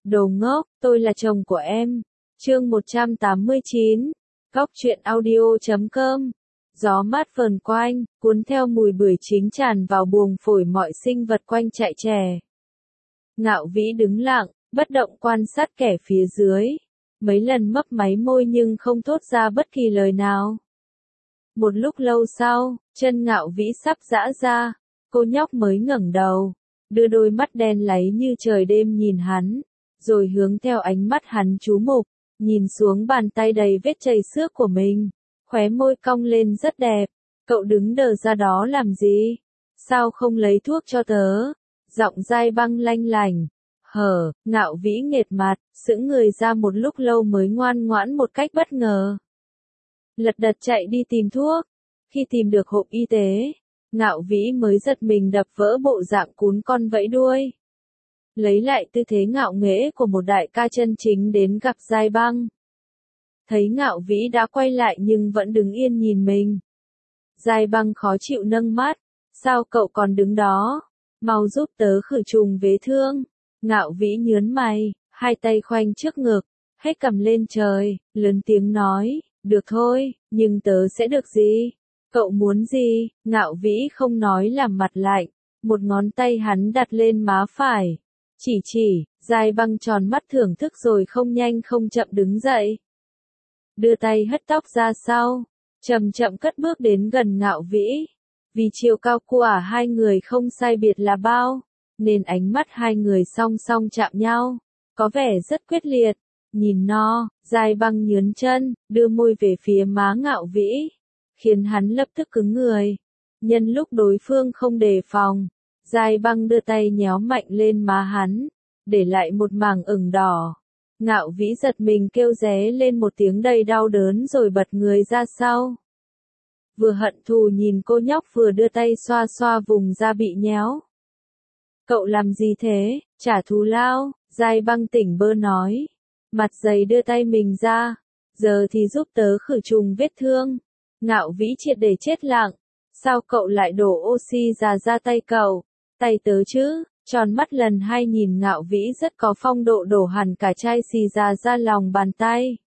Đồ ngốc, tôi là chồng của em. Chương 189. Góc truyện audio.com. Gió mát vờn quanh, cuốn theo mùi bưởi chín tràn vào buồng phổi mọi sinh vật quanh chạy chè. Ngạo Vĩ đứng lặng, bất động quan sát kẻ phía dưới. Mấy lần mấp máy môi nhưng không thốt ra bất kỳ lời nào. Một lúc lâu sau, chân Ngạo Vĩ sắp giã ra, cô nhóc mới ngẩng đầu, đưa đôi mắt đen láy như trời đêm nhìn hắn, rồi hướng theo ánh mắt hắn chú mục, nhìn xuống bàn tay đầy vết chảy xước của mình, khóe môi cong lên rất đẹp. Cậu đứng đờ ra đó làm gì? Sao không lấy thuốc cho tớ? Giọng dai băng lanh lành. Ngạo Vĩ nghệt mặt, sững người ra một lúc lâu mới ngoan ngoãn một cách bất ngờ. Lật đật chạy đi tìm thuốc. Khi tìm được hộp y tế, Ngạo Vĩ mới giật mình đập vỡ bộ dạng cún con vẫy đuôi. Lấy lại tư thế ngạo nghễ của một đại ca chân chính đến gặp dai băng. Thấy Ngạo Vĩ đã quay lại nhưng vẫn đứng yên nhìn mình. Dai băng khó chịu nâng mắt. Sao cậu còn đứng đó? Mau giúp tớ khử trùng vết thương. Ngạo Vĩ nhớn mày, hai tay khoanh trước ngực, hết cầm lên trời, lớn tiếng nói, được thôi, nhưng tớ sẽ được gì? Cậu muốn gì? Ngạo Vĩ không nói làm mặt lạnh, một ngón tay hắn đặt lên má phải. Dai băng tròn mắt thưởng thức rồi không nhanh không chậm đứng dậy. Đưa tay hất tóc ra sau, chậm chậm cất bước đến gần Ngạo Vĩ. Vì chiều cao của hai người không sai biệt là bao, nên ánh mắt hai người song song chạm nhau, có vẻ rất quyết liệt. Nhìn no, dai băng nhướn chân, đưa môi về phía má Ngạo Vĩ, khiến hắn lập tức cứng người. Nhân lúc đối phương không đề phòng, dai băng đưa tay nhéo mạnh lên má hắn, để lại một mảng ửng đỏ. Ngạo Vĩ giật mình kêu ré lên một tiếng đầy đau đớn rồi bật người ra sau. Vừa hận thù nhìn cô nhóc vừa đưa tay xoa xoa vùng da bị nhéo. Cậu làm gì thế? Trả thù lao, dai băng tỉnh bơ nói. Mặt dày đưa tay mình ra. Giờ thì giúp tớ khử trùng vết thương. Ngạo Vĩ triệt để chết lặng. Sao cậu lại đổ oxy ra tay cậu? Tay tớ chứ? Tròn mắt lần hai nhìn Ngạo Vĩ rất có phong độ đổ hẳn cả chai xì ra lòng bàn tay.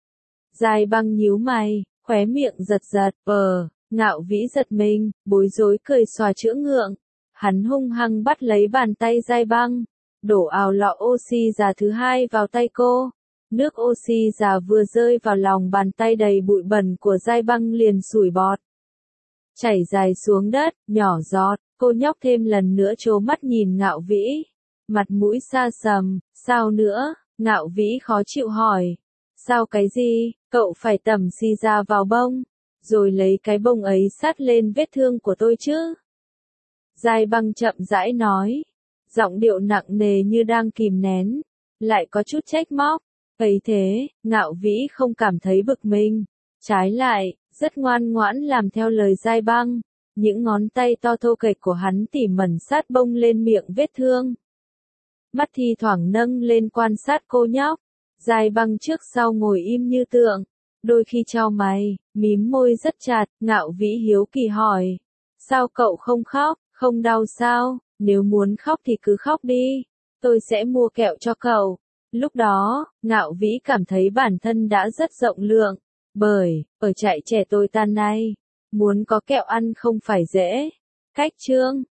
Dai băng nhíu mày, khóe miệng giật giật. Ngạo Vĩ giật mình, bối rối cười xòa chữa ngượng. Hắn hung hăng bắt lấy bàn tay dai băng, đổ ào lọ oxy già thứ hai vào tay cô. Nước oxy già vừa rơi vào lòng bàn tay đầy bụi bẩn của dai băng liền sủi bọt, chảy dài xuống đất, nhỏ giọt. Cô nhóc thêm lần nữa trố mắt nhìn Ngạo Vĩ, mặt mũi xa sầm. Sao nữa? Ngạo Vĩ khó chịu hỏi. Sao cái gì? Cậu phải tẩm xì ra vào bông, rồi lấy cái bông ấy sát lên vết thương của tôi chứ? Dai băng chậm rãi nói, giọng điệu nặng nề như đang kìm nén, lại có chút trách móc. Ấy thế, Ngạo Vĩ không cảm thấy bực mình, trái lại, rất ngoan ngoãn làm theo lời dai băng. Những ngón tay to thô kệch của hắn tỉ mẩn sát bông lên miệng vết thương. Mắt thi thoảng nâng lên quan sát cô nhóc. Dai băng trước sau ngồi im như tượng, đôi khi chau mày, mím môi rất chặt. Ngạo Vĩ hiếu kỳ hỏi, sao cậu không khóc? Không đau sao? Nếu muốn khóc thì cứ khóc đi, tôi sẽ mua kẹo cho cậu. Lúc đó, Ngạo Vĩ cảm thấy bản thân đã rất rộng lượng, bởi, ở trại trẻ tôi tan nay, muốn có kẹo ăn không phải dễ. Cách chương